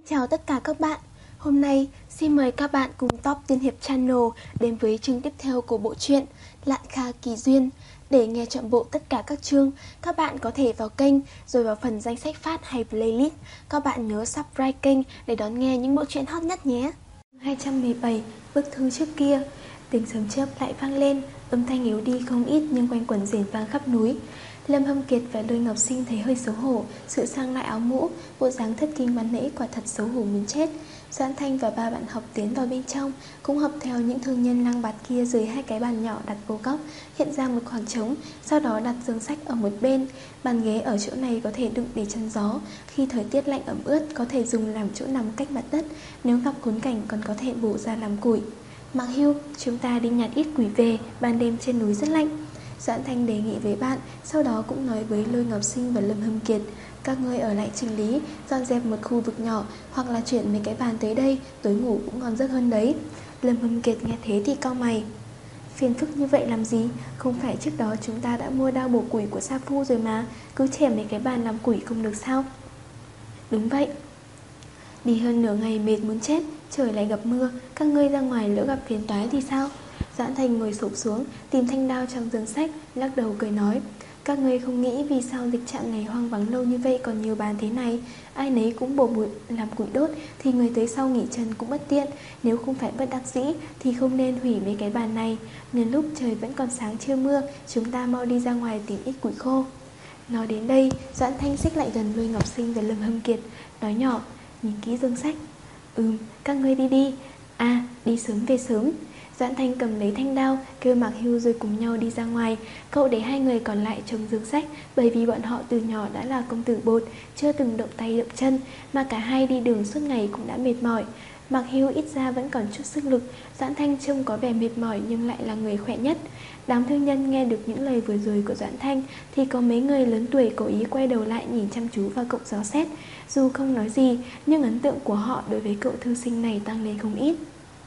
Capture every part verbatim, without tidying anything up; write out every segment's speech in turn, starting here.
Chào tất cả các bạn. Hôm nay xin mời các bạn cùng Top Tiên Hiệp Channel đến với chương tiếp theo của bộ truyện Lạn Kha Kỳ Duyên. Để nghe trọn bộ tất cả các chương, các bạn có thể vào kênh rồi vào phần danh sách phát hay playlist. Các bạn nhớ subscribe kênh để đón nghe những bộ truyện hot nhất nhé. hai trăm mười bảy, bức thư trước kia. Tiếng sấm chớp lại vang lên, âm thanh yếu đi không ít nhưng quanh quẩn rền vang khắp núi. Lâm Hâm Kiệt và Lôi Ngọc Sinh thấy hơi xấu hổ, sửa sang lại áo mũ, bộ dáng thất kinh ban nãy quả thật xấu hổ muốn chết. Doãn Thanh và ba bạn học tiến vào bên trong, cũng học theo những thương nhân lang bạt kia rời hai cái bàn nhỏ đặt vô góc, hiện ra một khoảng trống, sau đó đặt giường sách ở một bên. Bàn ghế ở chỗ này có thể đựng để chắn gió, khi thời tiết lạnh ẩm ướt có thể dùng làm chỗ nằm cách mặt đất, nếu gặp khốn cảnh còn có thể bổ ra làm củi. Mạc Hưu, chúng ta đi nhặt ít củi về, ban đêm trên núi rất lạnh. Doãn Thanh đề nghị với bạn, sau đó cũng nói với Lôi Ngọc Sinh và Lâm Hâm Kiệt. Các ngươi ở lại chỉnh lý, dọn dẹp một khu vực nhỏ, hoặc là chuyển mấy cái bàn tới đây, tối ngủ cũng ngon giấc hơn đấy. Lâm Hâm Kiệt nghe thế thì cau mày. Phiền phức như vậy làm gì? Không phải trước đó chúng ta đã mua đao bổ củi của Sa Phu rồi mà, cứ chẻ mấy cái bàn làm củi không được sao? Đúng vậy. Đi hơn nửa ngày mệt muốn chết, trời lại gặp mưa, các ngươi ra ngoài lỡ gặp phiền toái thì sao? Doãn Thành ngồi xổm xuống, tìm thanh đao trong giường sách, lắc đầu cười nói. Các ngươi không nghĩ vì sao dịch trạm này hoang vắng lâu như vậy còn nhiều bàn thế này. Ai nấy cũng bổ bụi làm củi đốt thì người tới sau nghỉ chân cũng bất tiện. Nếu không phải bất đắc dĩ thì không nên hủy mấy cái bàn này. Nhân lúc trời vẫn còn sáng chưa mưa, chúng ta mau đi ra ngoài tìm ít củi khô. Nói đến đây, Doãn Thanh xích lại gần Lôi Ngọc Sinh và Lâm Hâm Kiệt, nói nhỏ, nhìn kỹ giường sách. Ừm, các ngươi đi đi. À, đi sớm về sớm. Doãn Thanh cầm lấy thanh đao, kêu Mạc Hưu rồi cùng nhau đi ra ngoài. Cậu để hai người còn lại trông giường sách, bởi vì bọn họ từ nhỏ đã là công tử bột, chưa từng động tay động chân, mà cả hai đi đường suốt ngày cũng đã mệt mỏi. Mạc Hưu ít ra vẫn còn chút sức lực, Doãn Thanh trông có vẻ mệt mỏi nhưng lại là người khỏe nhất. Đám thương nhân nghe được những lời vừa rồi của Doãn Thanh thì có mấy người lớn tuổi cố ý quay đầu lại nhìn chăm chú vào cậu gió xét. Dù không nói gì, nhưng ấn tượng của họ đối với cậu thư sinh này tăng lên không ít.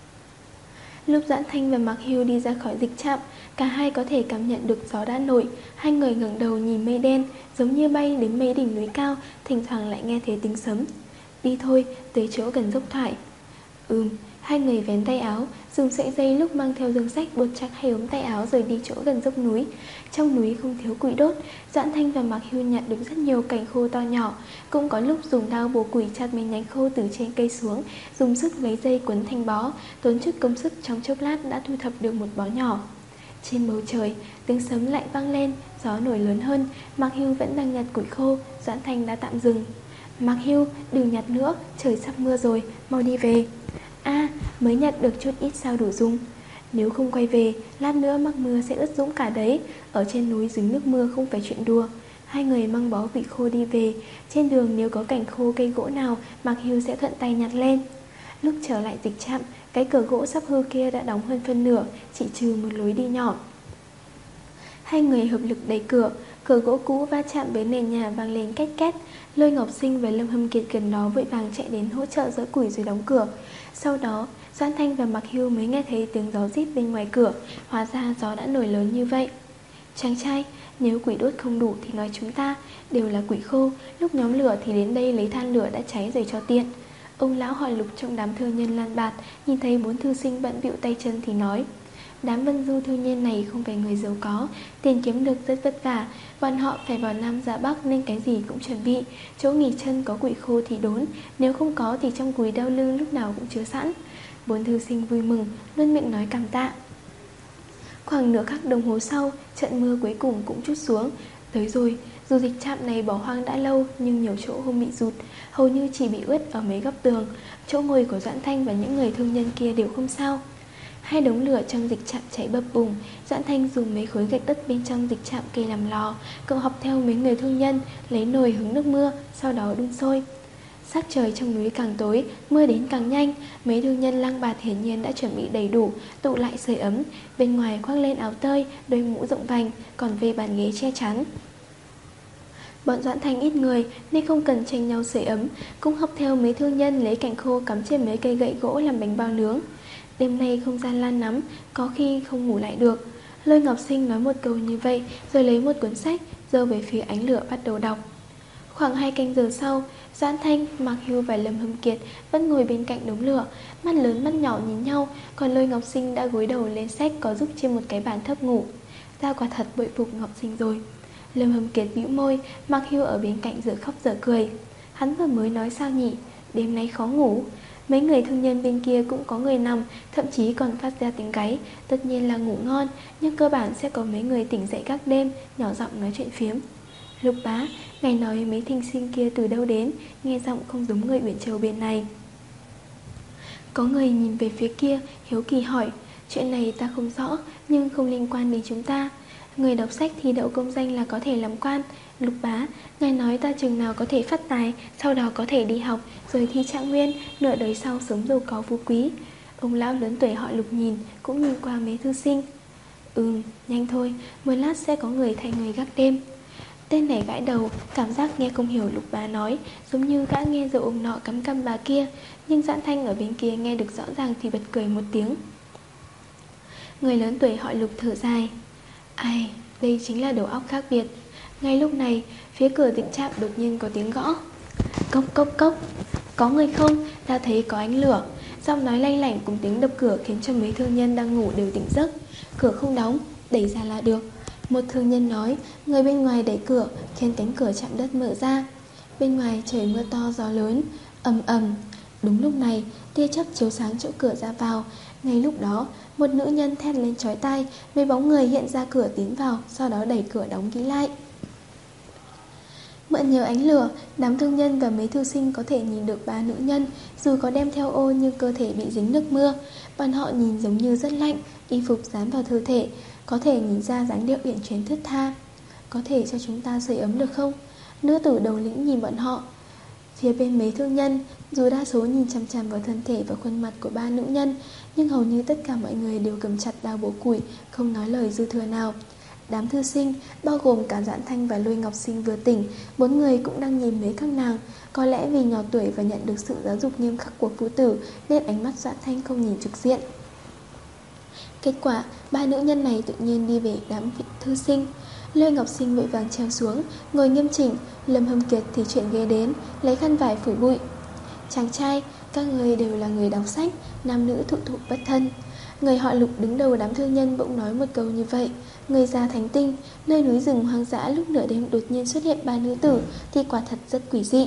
Lúc Doãn Thanh và Mạc Hưu đi ra khỏi dịch trạm, cả hai có thể cảm nhận được gió đã nổi. Hai người ngẩng đầu nhìn mây đen, giống như bay đến mấy đỉnh núi cao, thỉnh thoảng lại nghe thấy tiếng sấm. Đi thôi, tới chỗ gần dốc thoải. Ừm, hai người vén tay áo, dùng sợi dây lúc mang theo giường sách buộc chặt hai ống tay áo rồi đi chỗ gần dốc núi. Trong núi không thiếu củi đốt, Doãn Thanh và Mạc Hưu nhặt được rất nhiều cành khô to nhỏ, cũng có lúc dùng đao bổ củi chặt mấy nhánh khô từ trên cây xuống, dùng sức lấy dây quấn thành bó, tốn chút công sức trong chốc lát đã thu thập được một bó nhỏ. Trên bầu trời, tiếng sấm lại vang lên, gió nổi lớn hơn, Mạc Hưu vẫn đang nhặt củi khô, Doãn Thanh đã tạm dừng. Mạc Hưu, đừng nhặt nữa, trời sắp mưa rồi, mau đi về. A, à, mới nhặt được chút ít sao đủ dùng. Nếu không quay về, lát nữa mắc mưa sẽ ướt dũng cả đấy. Ở trên núi dính nước mưa không phải chuyện đùa. Hai người mang bó vị khô đi về. Trên đường nếu có cành khô cây gỗ nào, Mạc Hưu sẽ thuận tay nhặt lên. Lúc trở lại dịch trạm, cái cửa gỗ sắp hư kia đã đóng hơn phân nửa, chỉ trừ một lối đi nhỏ. Hai người hợp lực đẩy cửa, cửa gỗ cũ va chạm với nền nhà vang lên két két. Lôi Ngọc Sinh và Lâm Hâm Kiệt gần đó vội vàng chạy đến hỗ trợ giỡ củi rồi đóng cửa. Sau đó, Doãn Thanh và Mạc Hưu mới nghe thấy tiếng gió rít bên ngoài cửa, hóa ra gió đã nổi lớn như vậy. Chàng trai, nếu củi đốt không đủ thì nói chúng ta, đều là củi khô, lúc nhóm lửa thì đến đây lấy than lửa đã cháy rồi cho tiện. Ông lão hỏi Lục trong đám thương nhân lan bạt, nhìn thấy bốn thư sinh bận bịu tay chân thì nói. Đám Vân Du thương nhân này không phải người giàu có, tiền kiếm được rất vất vả, bọn họ phải vào Nam ra Bắc nên cái gì cũng chuẩn bị. Chỗ nghỉ chân có củi khô thì đốn, nếu không có thì trong cúi đeo lưng lúc nào cũng chứa sẵn. Bốn thư sinh vui mừng, luôn miệng nói cảm tạ. Khoảng nửa khắc đồng hồ sau, trận mưa cuối cùng cũng trút xuống. Tới rồi, dù dịch trạm này bỏ hoang đã lâu nhưng nhiều chỗ không bị rụt, hầu như chỉ bị ướt ở mấy góc tường. Chỗ ngồi của Doãn Thanh và những người thương nhân kia đều không sao. Hai đống lửa trong dịch trạm cháy bập bùng. Doãn Thanh dùng mấy khối gạch đất bên trong dịch trạm cây làm lò. Cậu học theo mấy người thương nhân, lấy nồi hứng nước mưa, sau đó đun sôi. Sắc trời trong núi càng tối, mưa đến càng nhanh. Mấy thương nhân lang bạt hiển nhiên đã chuẩn bị đầy đủ, tụ lại sưởi ấm. Bên ngoài khoác lên áo tơi, đôi mũ rộng vành, còn về bàn ghế che chắn. Bọn Doãn Thanh ít người nên không cần tranh nhau sưởi ấm, cũng học theo mấy thương nhân lấy cành khô cắm trên mấy cây gậy gỗ làm bánh bao nướng. Đêm nay không gian lan lắm, có khi không ngủ lại được. Lôi Ngọc Sinh nói một câu như vậy, rồi lấy một cuốn sách, giơ về phía ánh lửa bắt đầu đọc. Khoảng hai canh giờ sau, Doãn Thanh, Mạc Hưu và Lâm Hâm Kiệt vẫn ngồi bên cạnh đống lửa, mắt lớn mắt nhỏ nhìn nhau, còn Lôi Ngọc Sinh đã gối đầu lên sách có giúp trên một cái bàn thấp ngủ. Ta quả thật bội phục Ngọc Sinh rồi. Lâm Hâm Kiệt bĩu môi, Mạc Hưu ở bên cạnh giờ khóc giờ cười. Hắn vừa mới nói sao nhỉ? Đêm nay khó ngủ. Mấy người thương nhân bên kia cũng có người nằm, thậm chí còn phát ra tiếng gáy. Tất nhiên là ngủ ngon, nhưng cơ bản sẽ có mấy người tỉnh dậy các đêm, nhỏ giọng nói chuyện phiếm. Lục bá, ngài nói mấy thinh sinh kia từ đâu đến, nghe giọng không giống người Uyển Châu bên này. Có người nhìn về phía kia, hiếu kỳ hỏi. Chuyện này ta không rõ, nhưng không liên quan đến chúng ta. Người đọc sách thi đậu công danh là có thể làm quan. Lục bá, ngài nói ta chừng nào có thể phát tài, sau đó có thể đi học, rồi thi trạng nguyên, nửa đời sau sống giàu có phú quý. Ông lão lớn tuổi họ Lục nhìn, cũng nhìn qua mấy thư sinh. Ừm, nhanh thôi, một lát sẽ có người thay người gác đêm. Tên này gãi đầu, cảm giác nghe không hiểu Lục bá nói, giống như gã nghe rồi ông nọ cắm căm bà kia. Nhưng Doãn Thanh ở bên kia nghe được rõ ràng thì bật cười một tiếng. Người lớn tuổi họ Lục thở dài. Ai, đây chính là đầu óc khác biệt. Ngay lúc này, phía cửa tịnh trạm đột nhiên có tiếng gõ. Cốc cốc cốc. Có người không? Ta thấy có ánh lửa. Giọng nói lanh lảnh cùng tiếng đập cửa khiến cho mấy thương nhân đang ngủ đều tỉnh giấc. Cửa không đóng, đẩy ra là được. Một thương nhân nói. Người bên ngoài đẩy cửa, khiến cánh cửa chạm đất mở ra. Bên ngoài trời mưa to gió lớn, ầm ầm. Đúng lúc này, tia chớp chiếu sáng chỗ cửa ra vào. Ngay lúc đó, một nữ nhân thét lên chói tai, mấy bóng người hiện ra cửa tiến vào, sau đó đẩy cửa đóng kỹ lại. Mượn nhờ ánh lửa, đám thương nhân và mấy thư sinh có thể nhìn được ba nữ nhân, dù có đem theo ô nhưng cơ thể bị dính nước mưa. Bọn họ nhìn giống như rất lạnh, y phục dán vào cơ thể, có thể nhìn ra dáng điệu uyển chuyển thướt tha. Có thể cho chúng ta sưởi ấm được không? Nữ tử đầu lĩnh nhìn bọn họ. Phía bên mấy thương nhân, dù đa số nhìn chằm chằm vào thân thể và khuôn mặt của ba nữ nhân, nhưng hầu như tất cả mọi người đều cầm chặt đao bổ củi, không nói lời dư thừa nào. Đám thư sinh, bao gồm cả Doãn Thanh và Lôi Ngọc Sinh vừa tỉnh, bốn người cũng đang nhìn mấy các nàng. Có lẽ vì nhỏ tuổi và nhận được sự giáo dục nghiêm khắc của phu tử, nên ánh mắt Doãn Thanh không nhìn trực diện. Kết quả, ba nữ nhân này tự nhiên đi về đám vị thư sinh. Lôi Ngọc Sinh vội vàng treo xuống, ngồi nghiêm chỉnh. Lâm Hâm Kiệt thì chuyện ghế đến, lấy khăn vải phủi bụi. Chàng trai, các người đều là người đọc sách, nam nữ thụ thụ bất thân. Người họ Lục đứng đầu đám thương nhân bỗng nói một câu như vậy. Người già thánh tinh, nơi núi rừng hoang dã lúc nửa đêm đột nhiên xuất hiện ba nữ tử thì quả thật rất quỷ dị.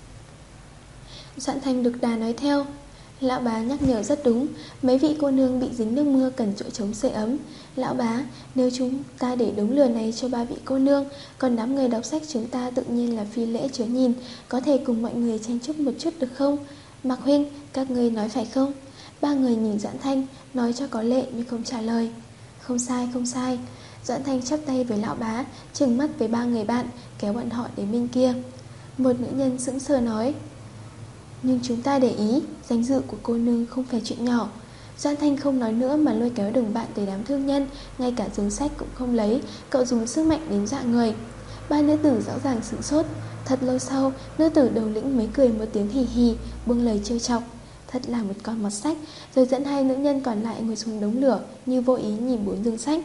Doãn Thanh được đà nói theo. Lão bá nhắc nhở rất đúng, mấy vị cô nương bị dính nước mưa cần chỗ trống sưởi ấm. Lão bá, nếu chúng ta để đống lửa này cho ba vị cô nương, còn đám người đọc sách chúng ta tự nhiên là phi lễ chớ nhìn, có thể cùng mọi người tranh chúc một chút được không? Mạc huynh, các ngươi nói phải không? Ba người nhìn Doãn Thanh, nói cho có lệ nhưng không trả lời. Không sai, không sai. Doãn Thanh chắp tay với lão bá, trừng mắt với ba người bạn, kéo bọn họ đến bên kia. Một nữ nhân sững sờ nói. Nhưng chúng ta để ý, danh dự của cô nương không phải chuyện nhỏ. Doãn Thanh không nói nữa mà lôi kéo đồng bạn tới đám thương nhân, ngay cả giường sách cũng không lấy, cậu dùng sức mạnh đến dọa người. Ba nữ tử rõ ràng sửng sốt. Thật lâu sau, nữ tử đầu lĩnh mới cười một tiếng hì hì, buông lời trêu chọc. Thật là một con mọt sách. Rồi dẫn hai nữ nhân còn lại ngồi xuống đống lửa, như vô ý nhìn bốn giường sách.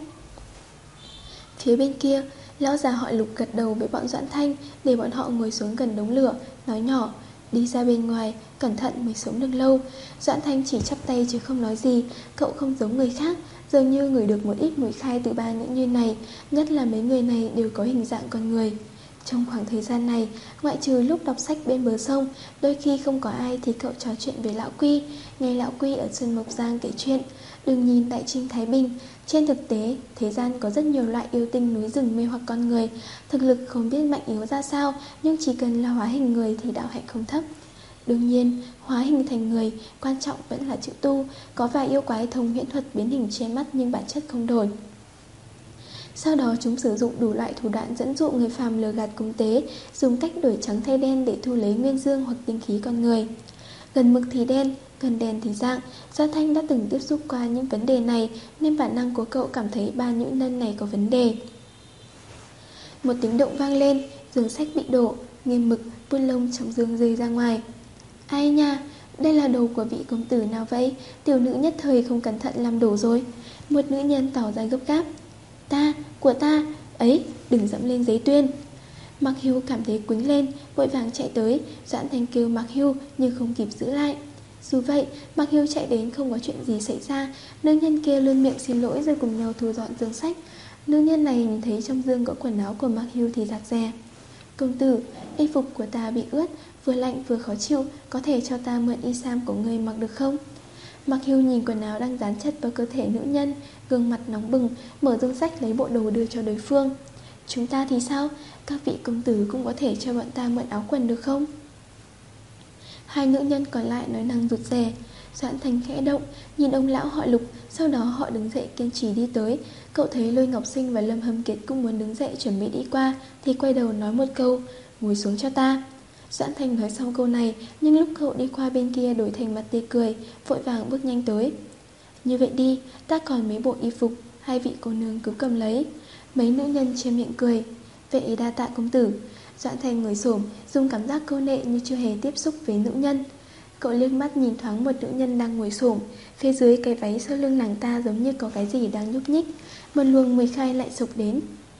Phía bên kia, lão già họ Lục gật đầu với bọn Doãn Thanh, để bọn họ ngồi xuống gần đống lửa, nói nhỏ. Đi ra bên ngoài, cẩn thận mới sống được lâu. Doãn Thanh chỉ chắp tay chứ không nói gì. Cậu không giống người khác, dường như ngửi được một ít mùi khai từ ba nữ nhân này, nhất là mấy người này đều có hình dạng con người. Trong khoảng thời gian này, ngoại trừ lúc đọc sách bên bờ sông, đôi khi không có ai thì cậu trò chuyện với lão Quy, nghe lão Quy ở Xuân Mộc Giang kể chuyện. Đừng nhìn Đại Trinh Thái Bình, trên thực tế, thế gian có rất nhiều loại yêu tinh núi rừng mê hoặc con người. Thực lực không biết mạnh yếu ra sao, nhưng chỉ cần là hóa hình người thì đạo hạnh không thấp. Đương nhiên, hóa hình thành người, quan trọng vẫn là chữ tu. Có vài yêu quái thông huyễn thuật biến hình che mắt nhưng bản chất không đổi. Sau đó chúng sử dụng đủ loại thủ đoạn dẫn dụ người phàm lừa gạt cúng tế, dùng cách đổi trắng thay đen để thu lấy nguyên dương hoặc tinh khí con người. Gần mực thì đen, gần đèn thì dạng. Doãn Thanh đã từng tiếp xúc qua những vấn đề này, nên bản năng của cậu cảm thấy ba nữ nhân này có vấn đề. Một tiếng động vang lên, giường sách bị đổ, nghiêm mực, bút lông trong giường rơi ra ngoài. Ai nha, đây là đồ của vị công tử nào vậy? Tiểu nữ nhất thời không cẩn thận làm đổ rồi. Một nữ nhân tỏ ra gấp gáp. Ta, của ta, ấy, đừng dẫm lên giấy tuyên. Mạc Hưu cảm thấy quĩnh lên, vội vàng chạy tới. Doãn Thanh kêu Mạc Hưu nhưng không kịp giữ lại. Dù vậy, Mạc Hưu chạy đến không có chuyện gì xảy ra. Nữ nhân kia luôn miệng xin lỗi rồi cùng nhau thu dọn dương sách. Nữ nhân này nhìn thấy trong dương có quần áo của Mạc Hưu thì rạc rè. Công tử, y phục của ta bị ướt, vừa lạnh vừa khó chịu, có thể cho ta mượn y sam của người mặc được không? Mạc Hưu nhìn quần áo đang dán chặt vào cơ thể nữ nhân, gương mặt nóng bừng, mở dương sách lấy bộ đồ đưa cho đối phương. Chúng ta thì sao? Các vị công tử cũng có thể cho bọn ta mượn áo quần được không? Hai nữ nhân còn lại nói năng rụt rè. Doãn Thanh khẽ động, nhìn ông lão họ Lục, sau đó họ đứng dậy kiên trì đi tới. Cậu thấy Lôi Ngọc Sinh và Lâm Hâm Kiệt cũng muốn đứng dậy chuẩn bị đi qua, thì quay đầu nói một câu, ngồi xuống cho ta. Doãn Thanh nói xong câu này, nhưng lúc cậu đi qua bên kia đổi thành mặt tươi cười, vội vàng bước nhanh tới. Như vậy đi, ta còn mấy bộ y phục, hai vị cô nương cứ cầm lấy. Mấy nữ nhân che miệng cười. Vậy đa tạ công tử. Doãn Thanh ngồi xổm, dùng cảm giác câu nệ như chưa hề tiếp xúc với nữ nhân. Cậu liếc mắt nhìn thoáng một nữ nhân đang ngồi xổm, phía dưới cái váy sau lưng nàng ta giống như có cái gì đang nhúc nhích. Một luồng mùi khai lại sộc đến.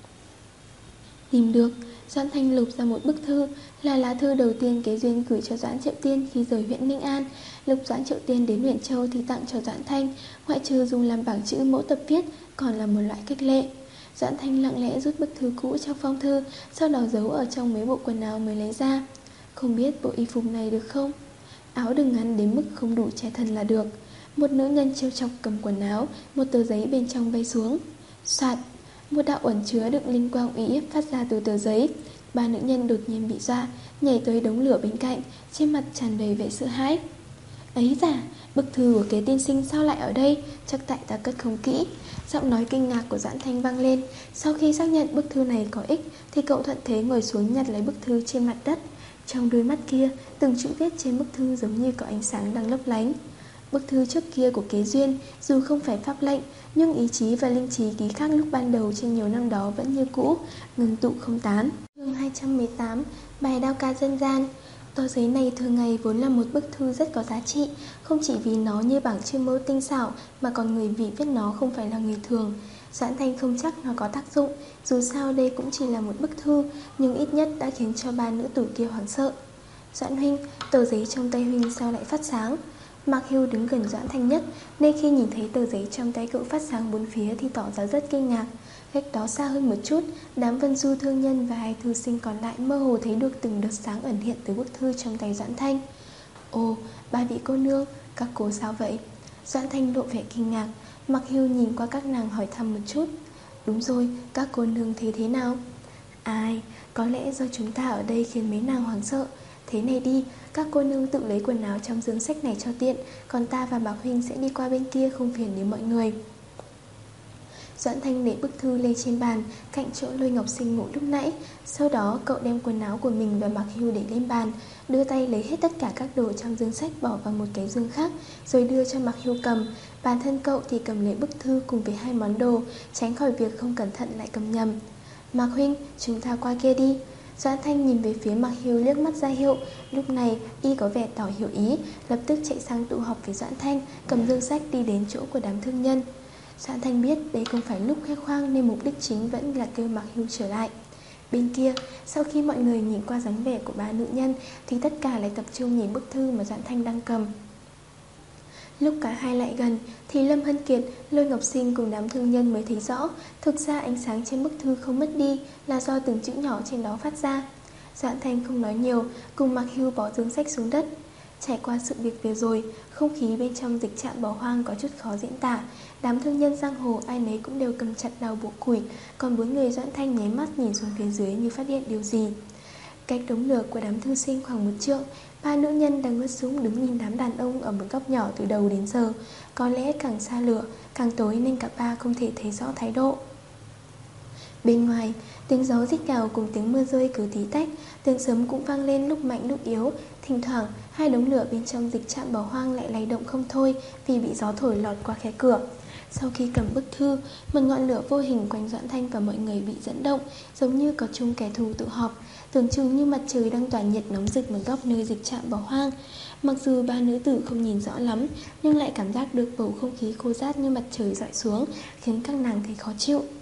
Tìm được. Doãn Thanh lục ra một bức thư, là lá thư đầu tiên Kế Duyên gửi cho Doãn Triệu Tiên khi rời huyện Ninh An. Lúc Doãn Triệu Tiên đến huyện Châu thì tặng cho Doãn Thanh, ngoại trừ dùng làm bảng chữ mẫu tập viết, còn là một loại cách lệ. Doãn Thanh lặng lẽ rút bức thư cũ trong phong thư, sau đó giấu ở trong mấy bộ quần áo mới lấy ra. Không biết bộ y phục này được không? Áo đừng ngắn đến mức không đủ che thân là được. Một nữ nhân trêu chọc cầm quần áo, một tờ giấy bên trong bay xuống. Soạt, một đạo uẩn chứa đựng linh quang uy hiếp phát ra từ tờ giấy. Ba nữ nhân đột nhiên bị dọa, nhảy tới đống lửa bên cạnh, trên mặt tràn đầy vẻ sợ hãi. Ấy da, bức thư của Kế tiên sinh sao lại ở đây? Chắc tại ta cất không kỹ. Giọng nói kinh ngạc của Doãn Thanh vang lên. Sau khi xác nhận bức thư này có ích thì cậu thuận thế ngồi xuống nhặt lấy bức thư trên mặt đất. Trong đôi mắt kia, từng chữ viết trên bức thư giống như có ánh sáng đang lấp lánh. Bức thư trước kia của Kế Duyên, dù không phải pháp lệnh, nhưng ý chí và linh trí ký khắc lúc ban đầu trên nhiều năm đó vẫn như cũ, ngừng tụ không tán. Chương hai trăm mười tám, bài đao ca dân gian. Tờ giấy này thường ngày vốn là một bức thư rất có giá trị, không chỉ vì nó như bảng chữ mẫu tinh xảo, mà còn người vị viết nó không phải là người thường. Doãn Thanh không chắc nó có tác dụng, dù sao đây cũng chỉ là một bức thư, nhưng ít nhất đã khiến cho ba nữ tử kia hoảng sợ. Doãn huynh, tờ giấy trong tay huynh sao lại phát sáng? Mạc Hưu đứng gần Doãn Thanh nhất, nên khi nhìn thấy tờ giấy trong tay cậu phát sáng bốn phía thì tỏ ra rất kinh ngạc. Cách đó xa hơn một chút, đám Vân Du thương nhân và hai thư sinh còn lại mơ hồ thấy được từng đợt sáng ẩn hiện từ bức thư trong tay Doãn Thanh. Ồ, ba vị cô nương, các cô sao vậy? Doãn Thanh lộ vẻ kinh ngạc. Mạc Hưu nhìn qua các nàng hỏi thăm một chút. Đúng rồi, các cô nương thấy thế nào? Ai, có lẽ do chúng ta ở đây khiến mấy nàng hoảng sợ. Thế này đi, các cô nương tự lấy quần áo trong dương sách này cho tiện, còn ta và Mạc huynh sẽ đi qua bên kia không phiền đến mọi người. Doãn Thanh để bức thư lên trên bàn, cạnh chỗ Lôi Ngọc Sinh ngủ lúc nãy. Sau đó cậu đem quần áo của mình và Mạc Hưu để lên bàn, đưa tay lấy hết tất cả các đồ trong dương sách bỏ vào một cái dương khác, rồi đưa cho Mạc Hưu cầm. Bản thân cậu thì cầm lấy bức thư cùng với hai món đồ, tránh khỏi việc không cẩn thận lại cầm nhầm. Mạc huynh, chúng ta qua kia đi. Doãn Thanh nhìn về phía Mạc Hưu liếc mắt ra hiệu. Lúc này y có vẻ tỏ hiểu ý, lập tức chạy sang tụ họp với Doãn Thanh, cầm dương sách đi đến chỗ của đám thương nhân. Doãn Thanh biết đây không phải lúc khoe khoang nên mục đích chính vẫn là kêu Mạc Hưu trở lại. Bên kia, sau khi mọi người nhìn qua dáng vẻ của ba nữ nhân thì tất cả lại tập trung nhìn bức thư mà Doãn Thanh đang cầm. Lúc cả hai lại gần thì Lâm Hân Kiệt, Lôi Ngọc Sinh cùng đám thương nhân mới thấy rõ, thực ra ánh sáng trên bức thư không mất đi là do từng chữ nhỏ trên đó phát ra. Doãn Thanh không nói nhiều, cùng Mạc Hưu bỏ dương sách xuống đất. Trải qua sự việc vừa rồi, không khí bên trong dịch trạm bỏ hoang có chút khó diễn tả. Đám thương nhân giang hồ ai nấy cũng đều cầm chặt đào bổ củi, còn bốn người Doãn Thanh nháy mắt nhìn xuống phía dưới như phát hiện điều gì. Cách đống lửa của đám thư sinh khoảng một trượng, ba nữ nhân đang ngất súng đứng nhìn đám đàn ông ở một góc nhỏ từ đầu đến giờ. Có lẽ càng xa lửa, càng tối nên cả ba không thể thấy rõ thái độ. Bên ngoài, tiếng gió rít gào cùng tiếng mưa rơi cứ tí tách, tiếng sấm cũng vang lên lúc mạnh lúc yếu. Thỉnh thoảng, hai đống lửa bên trong dịch trạm bỏ hoang lại lay động không thôi vì bị gió thổi lọt qua khe cửa. Sau khi cầm bức thư, một ngọn lửa vô hình quanh Doãn Thanh và mọi người bị dẫn động, giống như có chung kẻ thù tụ họp, tưởng chừng như mặt trời đang tỏa nhiệt nóng rực một góc nơi dịch trạm bỏ hoang. Mặc dù ba nữ tử không nhìn rõ lắm, nhưng lại cảm giác được bầu không khí khô rát như mặt trời rọi xuống, khiến các nàng thấy khó chịu.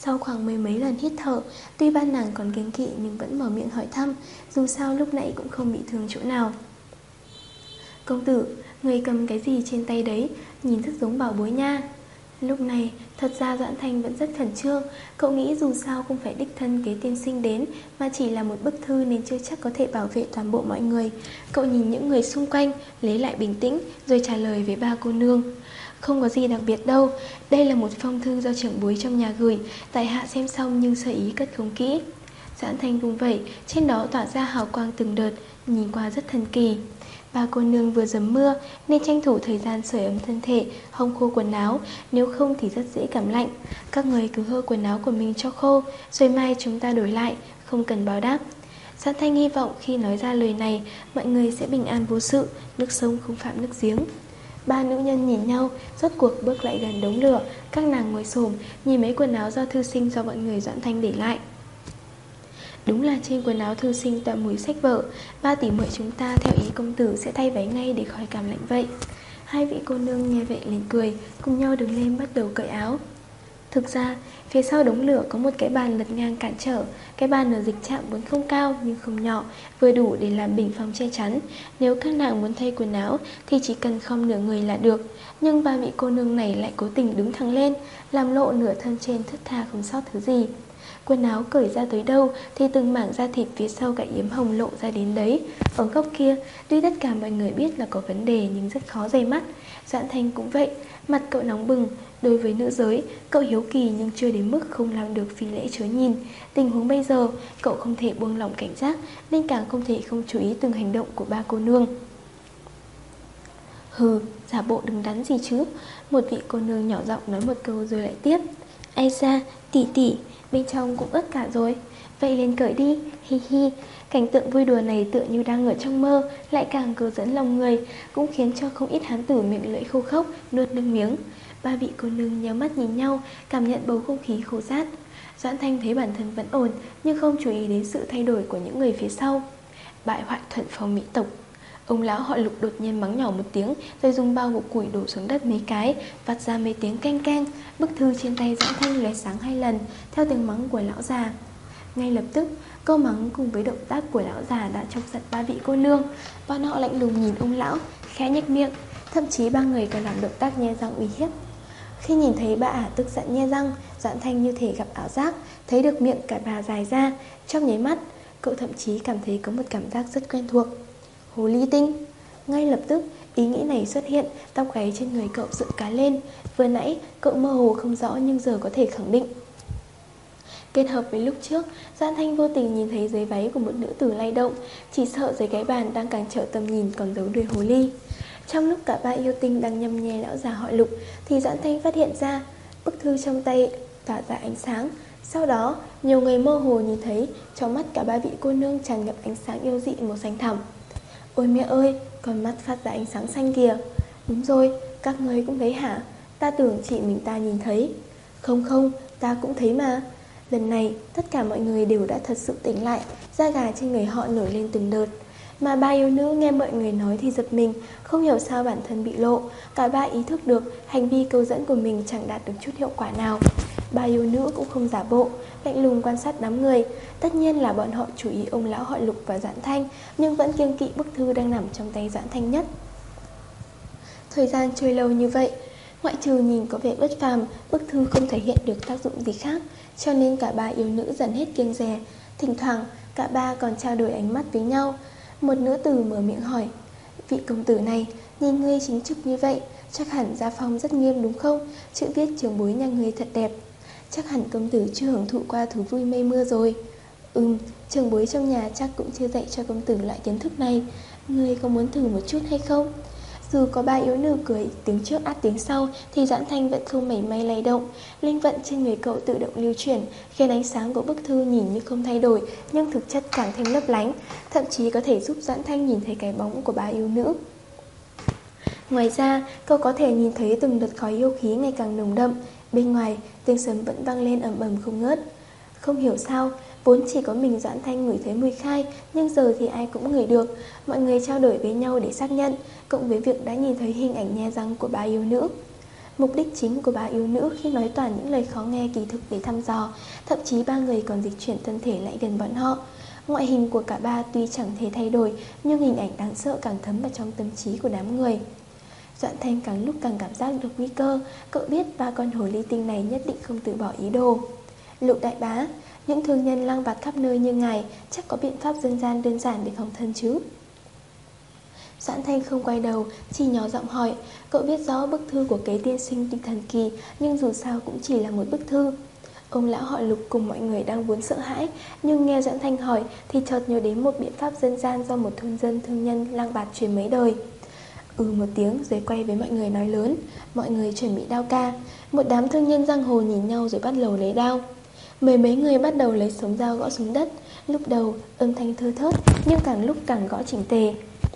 Sau khoảng mười mấy lần hít thở, tuy ban nàng còn kiêng kỵ nhưng vẫn mở miệng hỏi thăm, dù sao lúc nãy cũng không bị thương chỗ nào. Công tử, người cầm cái gì trên tay đấy, nhìn rất giống bảo bối nha. Lúc này, thật ra Doãn Thanh vẫn rất khẩn trương. Cậu nghĩ dù sao cũng phải đích thân kế tiên sinh đến, mà chỉ là một bức thư nên chưa chắc có thể bảo vệ toàn bộ mọi người. Cậu nhìn những người xung quanh, lấy lại bình tĩnh, rồi trả lời với ba cô nương. Không có gì đặc biệt đâu, đây là một phong thư do trưởng bối trong nhà gửi, tại hạ xem xong nhưng sơ ý cất không kỹ. Doãn Thanh vùng vẩy, trên đó tỏa ra hào quang từng đợt, nhìn qua rất thần kỳ. Ba cô nương vừa dầm mưa nên tranh thủ thời gian sưởi ấm thân thể, hong khô quần áo, nếu không thì rất dễ cảm lạnh. Các người cứ hơ quần áo của mình cho khô, rồi mai chúng ta đổi lại, không cần báo đáp. Doãn Thanh hy vọng khi nói ra lời này, mọi người sẽ bình an vô sự, nước sông không phạm nước giếng. Ba nữ nhân nhìn nhau, rốt cuộc bước lại gần đống lửa. Các nàng ngồi xổm nhìn mấy quần áo do thư sinh do mọi người Doãn Thanh để lại. Đúng là trên quần áo thư sinh tỏa mùi sách vở. Ba tỷ muội chúng ta theo ý công tử sẽ thay váy ngay để khỏi cảm lạnh vậy. Hai vị cô nương nghe vậy liền cười, cùng nhau đứng lên bắt đầu cởi áo. Thực ra, phía sau đống lửa có một cái bàn lật ngang cản trở. Cái bàn ở dịch trạm vốn không cao nhưng không nhỏ, vừa đủ để làm bình phong che chắn. Nếu các nàng muốn thay quần áo thì chỉ cần khom nửa người là được. Nhưng ba vị cô nương này lại cố tình đứng thẳng lên, làm lộ nửa thân trên thướt tha không sót thứ gì. Quần áo cởi ra tới đâu thì từng mảng da thịt phía sau cái yếm hồng lộ ra đến đấy. Ở góc kia, tuy tất cả mọi người biết là có vấn đề nhưng rất khó dây mắt. Doãn Thanh cũng vậy, mặt cậu nóng bừng. Đối với nữ giới, cậu hiếu kỳ nhưng chưa đến mức không làm được phi lễ chớ nhìn. Tình huống bây giờ, cậu không thể buông lỏng cảnh giác, nên càng không thể không chú ý từng hành động của ba cô nương. Hừ, giả bộ đứng đắn gì chứ. Một vị cô nương nhỏ giọng nói một câu rồi lại tiếp. Ai ra, tỷ tỷ, bên trong cũng ướt cả rồi. Vậy lên cởi đi, hi hi. Cảnh tượng vui đùa này tựa như đang ở trong mơ, lại càng cứ dẫn lòng người, cũng khiến cho không ít hán tử miệng lưỡi khô khốc, nuốt nước miếng. Ba vị cô nương nhéo mắt nhìn nhau, cảm nhận bầu không khí khô rát. Doãn Thanh thấy bản thân vẫn ổn, nhưng không chú ý đến sự thay đổi của những người phía sau. Bại hoại thuận phong mỹ tộc. Ông lão họ Lục đột nhiên mắng nhỏ một tiếng, rồi dùng bao bộ củi đổ xuống đất mấy cái, vặt ra mấy tiếng keng keng. Bức thư trên tay Doãn Thanh lóe sáng hai lần, theo tiếng mắng của lão già. Ngay lập tức, câu mắng cùng với động tác của lão già đã chọc giận ba vị cô nương. Bọn họ lạnh lùng nhìn ông lão, khẽ nhếch miệng, thậm chí ba người còn làm động tác nhe răng uy hiếp. Khi nhìn thấy bà ả tức giận nhe răng, Doãn Thanh như thể gặp ảo giác, thấy được miệng cả bà dài ra. Trong nháy mắt, cậu thậm chí cảm thấy có một cảm giác rất quen thuộc. Hồ ly tinh. Ngay lập tức, ý nghĩ này xuất hiện, tóc gáy trên người cậu dựng cá lên. Vừa nãy, cậu mơ hồ không rõ nhưng giờ có thể khẳng định. Kết hợp với lúc trước, Doãn Thanh vô tình nhìn thấy dưới váy của một nữ tử lay động, chỉ sợ dưới cái bàn đang cản trở tầm nhìn còn giấu đuôi hồ ly. Trong lúc cả ba yêu tinh đang nhâm nhe lão già họ Lục thì Doãn Thanh phát hiện ra bức thư trong tay tỏa ra ánh sáng. Sau đó, nhiều người mơ hồ nhìn thấy trong mắt cả ba vị cô nương tràn ngập ánh sáng yêu dị màu xanh thẳm. Ôi mẹ ơi, con mắt phát ra ánh sáng xanh kìa. Đúng rồi, các người cũng thấy hả? Ta tưởng chỉ mình ta nhìn thấy. Không không, ta cũng thấy mà. Lần này, tất cả mọi người đều đã thật sự tỉnh lại, da gà trên người họ nổi lên từng đợt. Mà ba yêu nữ nghe mọi người nói thì giật mình, không hiểu sao bản thân bị lộ. Cả ba ý thức được hành vi câu dẫn của mình chẳng đạt được chút hiệu quả nào. Ba yêu nữ cũng không giả bộ, lạnh lùng quan sát đám người. Tất nhiên là bọn họ chú ý ông lão họ Lục và Doãn Thanh, nhưng vẫn kiêng kỵ bức thư đang nằm trong tay Doãn Thanh nhất. Thời gian trôi lâu như vậy, ngoại trừ nhìn có vẻ bất phàm, bức thư không thể hiện được tác dụng gì khác, cho nên cả ba yêu nữ dần hết kiêng dè. Thỉnh thoảng, cả ba còn trao đổi ánh mắt với nhau. Một nữ tử mở miệng hỏi, vị công tử này, nhìn ngươi chính trực như vậy, chắc hẳn gia phong rất nghiêm đúng không? Chữ viết trường bối nhà ngươi thật đẹp. Chắc hẳn công tử chưa hưởng thụ qua thú vui mây mưa rồi. Ừm, trường bối trong nhà chắc cũng chưa dạy cho công tử loại kiến thức này. Ngươi có muốn thử một chút hay không? Dù có ba yếu nữ cười tiếng trước át tiếng sau thì Doãn Thanh vẫn không mảy may lay động. Linh vận trên người cậu tự động lưu chuyển, khiến ánh sáng của bức thư nhìn như không thay đổi nhưng thực chất càng thêm lấp lánh, thậm chí có thể giúp Doãn Thanh nhìn thấy cái bóng của ba yêu nữ. Ngoài ra, cậu có thể nhìn thấy từng đợt khói yêu khí ngày càng nồng đậm. Bên ngoài, tiếng sấm vẫn vang lên ầm ầm không ngớt. Không hiểu sao, vốn chỉ có mình Doãn Thanh ngửi thấy mùi khai, nhưng giờ thì ai cũng ngửi được. Mọi người trao đổi với nhau để xác nhận, cộng với việc đã nhìn thấy hình ảnh nhe răng của ba yêu nữ. Mục đích chính của ba yêu nữ khi nói toàn những lời khó nghe kỳ thực để thăm dò. Thậm chí ba người còn dịch chuyển thân thể lại gần bọn họ. Ngoại hình của cả ba tuy chẳng thể thay đổi, nhưng hình ảnh đáng sợ càng thấm vào trong tâm trí của đám người. Doãn Thanh càng lúc càng cảm giác được nguy cơ. Cậu biết ba con hồ ly tinh này nhất định không từ bỏ ý đồ. Lục đại bá, những thương nhân lang bạt khắp nơi như ngài chắc có biện pháp dân gian đơn giản để phòng thân chứ? Doãn Thanh không quay đầu, chỉ nhỏ giọng hỏi. Cậu biết rõ bức thư của kế tiên sinh tinh thần kỳ, nhưng dù sao cũng chỉ là một bức thư. Ông lão họ Lục cùng mọi người đang vốn sợ hãi, nhưng nghe Doãn Thanh hỏi thì chợt nhớ đến một biện pháp dân gian do một thôn dân thương nhân lang bạt truyền mấy đời. Ừ một tiếng rồi quay với mọi người nói lớn. Mọi người chuẩn bị đao ca. Một đám thương nhân giang hồ nhìn nhau rồi bắt đầu lấy đao. Mười mấy người bắt đầu lấy sống dao gõ xuống đất. Lúc đầu âm thanh thưa thớt, nhưng càng lúc càng gõ chỉnh tề.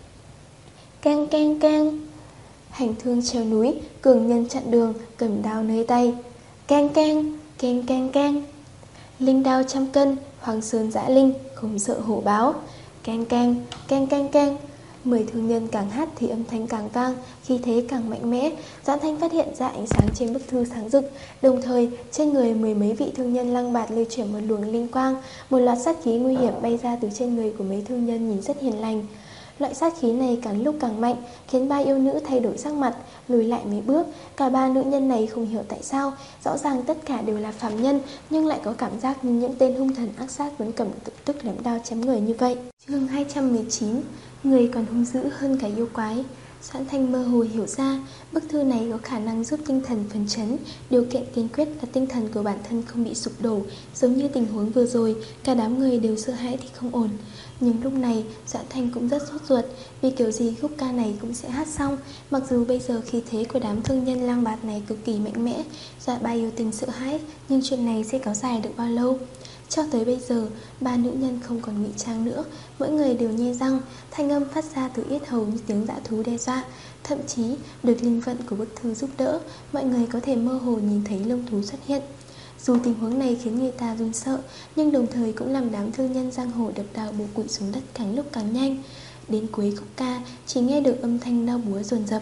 Keng keng keng. Hành thương treo núi, cường nhân chặn đường, cầm đao nơi tay. Keng keng, keng keng keng. Linh đao trăm cân, Hoàng Sơn dã linh, không sợ hổ báo. Keng keng, keng keng keng. Mười thương nhân càng hát thì âm thanh càng vang, khí thế càng mạnh mẽ. Doãn Thanh phát hiện ra ánh sáng trên bức thư sáng rực. Đồng thời trên người mười mấy vị thương nhân lang bạt lưu chuyển một luồng linh quang. Một loạt sát khí nguy hiểm bay ra từ trên người của mấy thương nhân nhìn rất hiền lành. Loại sát khí này càng lúc càng mạnh, khiến ba yêu nữ thay đổi sắc mặt, lùi lại mấy bước. Cả ba nữ nhân này không hiểu tại sao, rõ ràng tất cả đều là phàm nhân, nhưng lại có cảm giác như những tên hung thần ác sát vẫn cầm tự tức nắm đao chém người như vậy. Chương hai trăm mười chín. Người còn hung dữ hơn cả yêu quái. Doãn Thanh mơ hồ hiểu ra, bức thư này có khả năng giúp tinh thần phấn chấn. Điều kiện tiên quyết là tinh thần của bản thân không bị sụp đổ. Giống như tình huống vừa rồi, cả đám người đều sợ hãi thì không ổn. Nhưng lúc này Doãn Thanh cũng rất sốt ruột, vì kiểu gì khúc ca này cũng sẽ hát xong. Mặc dù bây giờ khí thế của đám thương nhân lang bạt này cực kỳ mạnh mẽ, dọa ba yêu tình sợ hãi, nhưng chuyện này sẽ kéo dài được bao lâu? Cho tới bây giờ, ba nữ nhân không còn ngụy trang nữa, mỗi người đều nhe răng, thanh âm phát ra từ yết hầu như tiếng dã thú đe dọa. Thậm chí, được linh vận của bức thư giúp đỡ, mọi người có thể mơ hồ nhìn thấy lông thú xuất hiện. Dù tình huống này khiến người ta run sợ, nhưng đồng thời cũng làm đám thương nhân giang hồ đập đào bổ củi xuống đất càng lúc càng nhanh. Đến cuối khúc ca, chỉ nghe được âm thanh đao búa dồn dập.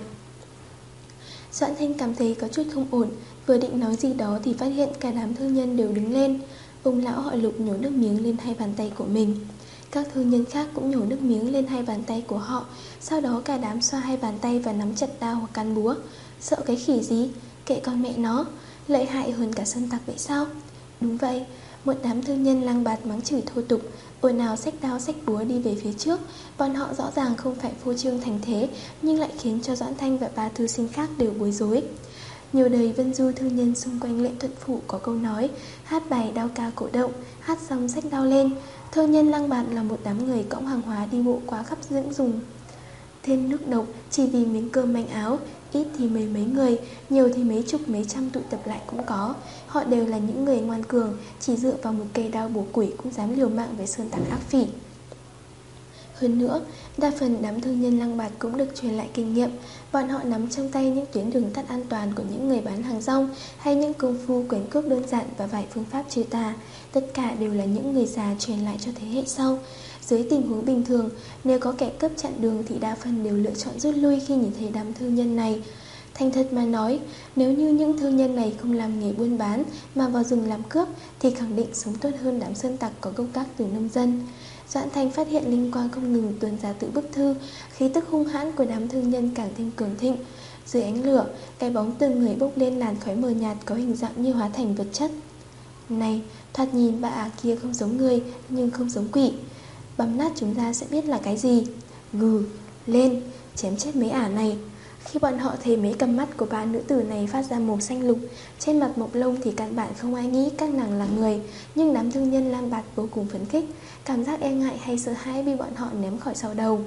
Doãn Thanh cảm thấy có chút không ổn, vừa định nói gì đó thì phát hiện cả đám thương nhân đều đứng lên. Ông lão họ Lục nhổ nước miếng lên hai bàn tay của mình. Các thương nhân khác cũng nhổ nước miếng lên hai bàn tay của họ. Sau đó cả đám xoa hai bàn tay và nắm chặt đao hoặc cán búa. Sợ cái khỉ gì? Kệ con mẹ nó. Lợi hại hơn cả sơn tặc vậy sao? Đúng vậy. Một đám thương nhân lang bạt mắng chửi thô tục, ồn ào xách đao xách búa đi về phía trước. Bọn họ rõ ràng không phải phô trương thành thế, nhưng lại khiến cho Doãn Thanh và ba thư sinh khác đều bối rối. Nhiều đời vân du thương nhân xung quanh Lệ Thuận Phủ có câu nói: hát bài đao ca cổ động, hát xong xách đao lên. Thương nhân lang bạt là một đám người cõng hàng hóa đi bộ quá khắp dưỡng dùng, thêm nước độc chỉ vì miếng cơm manh áo. Ít thì mười mấy người, nhiều thì mấy chục mấy trăm tụ tập lại cũng có. Họ đều là những người ngoan cường, chỉ dựa vào một cây đao bổ củi cũng dám liều mạng với sơn tặc ác phỉ. Hơn nữa, đa phần đám thương nhân lang bạt cũng được truyền lại kinh nghiệm. Bọn họ nắm trong tay những tuyến đường tắt an toàn của những người bán hàng rong, hay những công phu quyền cước đơn giản và vài phương pháp trừ tà. Tất cả đều là những người già truyền lại cho thế hệ sau. Dưới tình huống bình thường, nếu có kẻ cướp chặn đường thì đa phần đều lựa chọn rút lui khi nhìn thấy đám thương nhân này. Thành thật mà nói, nếu như những thương nhân này không làm nghề buôn bán mà vào rừng làm cướp thì khẳng định sống tốt hơn đám sơn tặc có gốc gác từ nông dân. Doãn Thanh phát hiện linh quang không ngừng tuôn ra từ bức thư, khí tức hung hãn của đám thương nhân càng thêm cường thịnh. Dưới ánh lửa, cái bóng từng người bốc lên làn khói mờ nhạt có hình dạng như hóa thành vật chất. Này, thoạt nhìn bà ả kia không giống người nhưng không giống quỷ. Bấm nát chúng ta sẽ biết là cái gì. Gừ, lên, chém chết mấy ả này. Khi bọn họ thấy mấy cặp mắt của ba nữ tử này phát ra màu xanh lục, trên mặt mộc lông thì căn bản không ai nghĩ các nàng là người. Nhưng đám thương nhân lang bạt vô cùng phấn khích, cảm giác e ngại hay sợ hãi bị bọn họ ném khỏi sau đầu.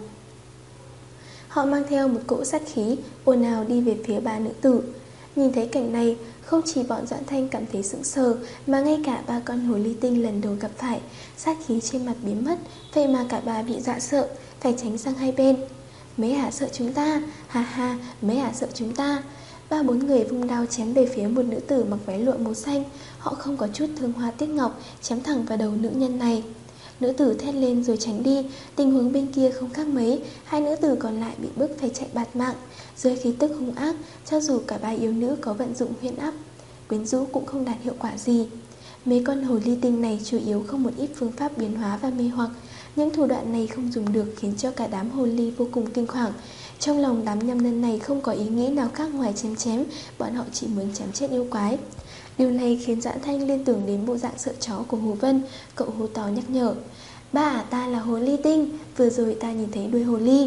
Họ mang theo một cỗ sát khí, ồn ào đi về phía ba nữ tử. Nhìn thấy cảnh này, không chỉ bọn Doãn Thanh cảm thấy sững sờ, mà ngay cả ba con hồ ly tinh lần đầu gặp phải, sát khí trên mặt biến mất. Vậy mà cả ba bị dọa sợ, phải tránh sang hai bên. Mấy ả sợ chúng ta, ha ha, mấy ả sợ chúng ta. Ba bốn người vung đao chém về phía một nữ tử mặc váy lụa màu xanh. Họ không có chút thương hoa tiếc ngọc, chém thẳng vào đầu nữ nhân này. Nữ tử thét lên rồi tránh đi. Tình huống bên kia không khác mấy, hai nữ tử còn lại bị bức phải chạy bạt mạng. Dưới khí tức hung ác, cho dù cả ba yêu nữ có vận dụng huyễn áp quyến rũ cũng không đạt hiệu quả gì. Mấy con hồ ly tinh này chủ yếu không một ít phương pháp biến hóa và mê hoặc. Những thủ đoạn này không dùng được khiến cho cả đám hồ ly vô cùng kinh hoàng. Trong lòng đám nhâm nhân này không có ý nghĩ nào khác ngoài chém chém, bọn họ chỉ muốn chém chết yêu quái. Điều này khiến Doãn Thanh liên tưởng đến bộ dạng sợ chó của Hồ Vân. Cậu hô to nhắc nhở: "Ba à, ta là hồ ly tinh, vừa rồi ta nhìn thấy đuôi hồ ly."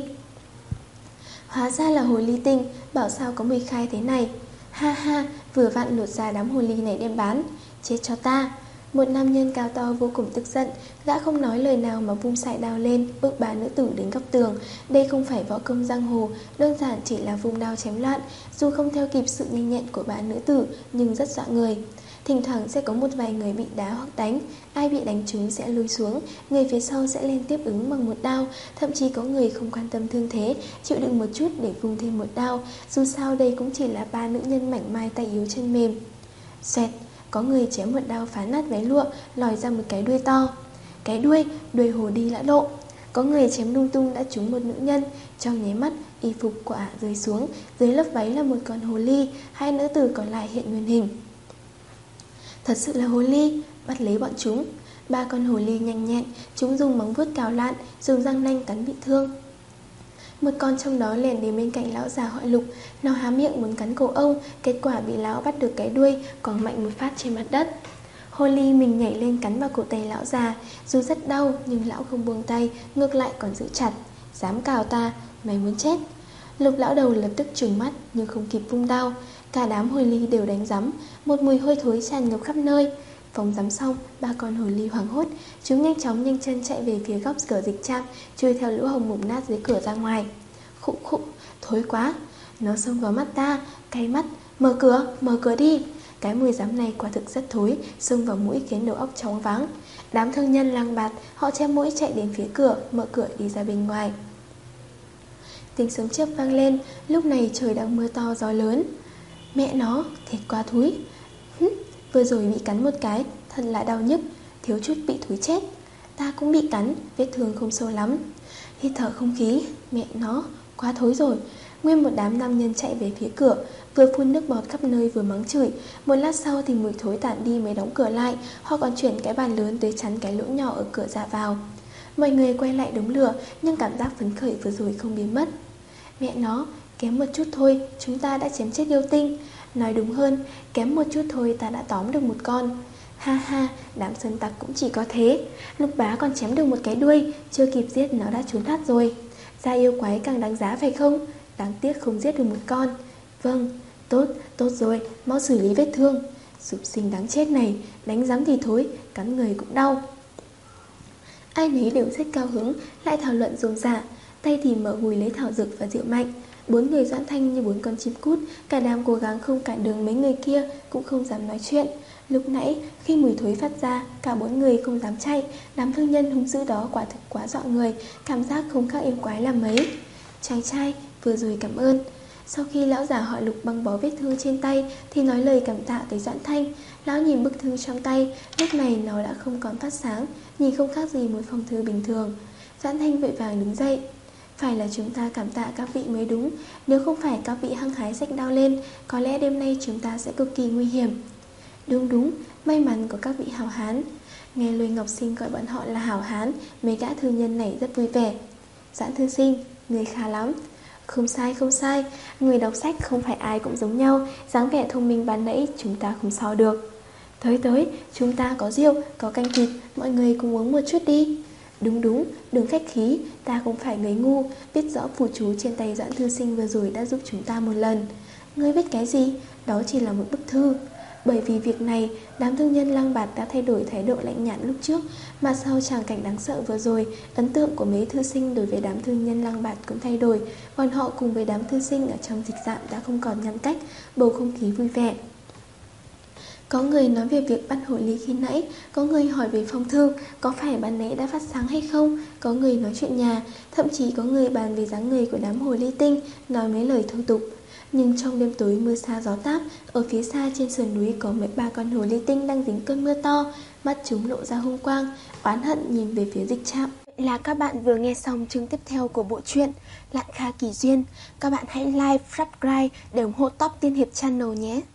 Hóa ra là hồ ly tinh, bảo sao có mùi khai thế này. Ha ha, vừa vặn lột ra đám hồ ly này đem bán. Chết cho ta. Một nam nhân cao to vô cùng tức giận, gã không nói lời nào mà vung sải đao lên, bước ba nữ tử đến góc tường. Đây không phải võ công giang hồ, đơn giản chỉ là vung đao chém loạn. Dù không theo kịp sự nhanh nhẹn của ba nữ tử, nhưng rất dọa người. Thỉnh thoảng sẽ có một vài người bị đá hoặc đánh, ai bị đánh trúng sẽ lùi xuống, người phía sau sẽ lên tiếp ứng bằng một đao. Thậm chí có người không quan tâm thương thế, chịu đựng một chút để vung thêm một đao. Dù sao đây cũng chỉ là ba nữ nhân mảnh mai tay yếu chân mềm. Xoẹt, có người chém một đao phá nát váy lụa, lòi ra một cái đuôi to. Cái đuôi, đuôi hồ đi lã lộ. Có người chém lung tung đã trúng một nữ nhân. Trong nháy mắt, y phục của ả rơi xuống, dưới lớp váy là một con hồ ly. Hai nữ tử còn lại hiện nguyên hình. Thật sự là hồ ly, bắt lấy bọn chúng. Ba con hồ ly nhanh nhẹn, chúng dùng móng vuốt cào lạn, dùng răng nanh cắn bị thương. Một con trong đó lèn đến bên cạnh lão già họ Lục. Nó há miệng muốn cắn cổ ông, kết quả bị lão bắt được cái đuôi, còn mạnh một phát trên mặt đất. Hồ ly mình nhảy lên cắn vào cổ tay lão già. Dù rất đau nhưng lão không buông tay, ngược lại còn giữ chặt. Dám cào ta, mày muốn chết. Lục lão đầu lập tức trừng mắt nhưng không kịp vung đao. Cả đám hồ ly đều đánh rắm, một mùi hôi thối tràn ngập khắp nơi. Phóng rắm xong, ba con hồ ly hoảng hốt, chúng nhanh chóng nhanh chân chạy về phía góc cửa dịch trạm, chui theo lỗ hổng mục nát dưới cửa ra ngoài. Khụ khụ, thối quá. Nó xông vào mắt ta, cay mắt. Mở cửa, mở cửa đi. Cái mùi rắm này quả thực rất thối, xông vào mũi khiến đầu óc chóng váng. Đám thương nhân lang bạt, họ che mũi chạy đến phía cửa, mở cửa đi ra bên ngoài. Tiếng sấm chớp vang lên, lúc này trời đang mưa to gió lớn. Mẹ nó, thiệt quá thúi. Hứ, vừa rồi bị cắn một cái, thật là đau nhức, thiếu chút bị thúi chết. Ta cũng bị cắn, vết thương không sâu lắm. Hít thở không khí, mẹ nó, quá thối rồi. Nguyên một đám nam nhân chạy về phía cửa, vừa phun nước bọt khắp nơi vừa mắng chửi. Một lát sau thì mùi thối tản đi mới đóng cửa lại. Họ còn chuyển cái bàn lớn tới chắn cái lỗ nhỏ ở cửa ra vào. Mọi người quay lại đống lửa, nhưng cảm giác phấn khởi vừa rồi không biến mất. Mẹ nó, kém một chút thôi, chúng ta đã chém chết yêu tinh. Nói đúng hơn, kém một chút thôi ta đã tóm được một con. Ha ha, đám sơn tặc cũng chỉ có thế. Lục bá còn chém được một cái đuôi, chưa kịp giết nó đã trốn thoát rồi. Da yêu quái càng đáng giá phải không? Đáng tiếc không giết được một con. Vâng, tốt, tốt rồi, mau xử lý vết thương. Súc sinh đáng chết này, đánh rắm thì thối, cắn người cũng đau. Ai nấy đều rất cao hứng, lại thảo luận rôm rả. Tay thì mở gùi lấy thảo dược và rượu mạnh. Bốn người Doãn Thanh như bốn con chim cút, cả đám cố gắng không cản đường mấy người kia, cũng không dám nói chuyện. Lúc nãy, khi mùi thối phát ra, cả bốn người không dám chạy. Đám thương nhân hung dữ đó quả thực quá dọa người, cảm giác không khác yêu quái là mấy. Chàng trai, vừa rồi cảm ơn. Sau khi lão già họ Lục băng bó vết thương trên tay thì nói lời cảm tạ tới Doãn Thanh. Lão nhìn bức thư trong tay, lúc này nó đã không còn phát sáng, nhìn không khác gì một phong thư bình thường. Doãn Thanh vội vàng đứng dậy. Phải là chúng ta cảm tạ các vị mới đúng. Nếu không phải các vị hăng hái xách đao lên, có lẽ đêm nay chúng ta sẽ cực kỳ nguy hiểm. Đúng đúng, may mắn có các vị hảo hán. Nghe Lôi Ngọc Sinh gọi bọn họ là hảo hán, mấy gã thư nhân này rất vui vẻ. Doãn thư sinh, người khá lắm. Không sai không sai, người đọc sách không phải ai cũng giống nhau. Dáng vẻ thông minh ban nãy chúng ta không so được. Tới tới, chúng ta có rượu, có canh thịt, mọi người cùng uống một chút đi. Đúng đúng, đừng khách khí, ta cũng phải người ngu, biết rõ phù chú trên tay Doãn thư sinh vừa rồi đã giúp chúng ta một lần. Ngươi biết cái gì? Đó chỉ là một bức thư. Bởi vì việc này, đám thương nhân lang bạt đã thay đổi thái độ lạnh nhạt lúc trước, mà sau tràng cảnh đáng sợ vừa rồi, ấn tượng của mấy thư sinh đối với đám thương nhân lang bạt cũng thay đổi. Còn họ cùng với đám thư sinh ở trong dịch trạm đã không còn ngăn cách, bầu không khí vui vẻ. Có người nói về việc bắt hồ ly khi nãy, có người hỏi về phong thư, có phải ban nãy đã phát sáng hay không, có người nói chuyện nhà, thậm chí có người bàn về dáng người của đám hồ ly tinh, nói mấy lời thô tục. Nhưng trong đêm tối mưa xa gió táp, ở phía xa trên sườn núi có mấy ba con hồ ly tinh đang dính cơn mưa to, mắt chúng lộ ra hung quang, oán hận nhìn về phía Dịch Trạm. Vậy là các bạn vừa nghe xong chương tiếp theo của bộ truyện Lạn Kha Kỳ Duyên. Các bạn hãy like, subscribe để ủng hộ Top Tiên Hiệp Channel nhé.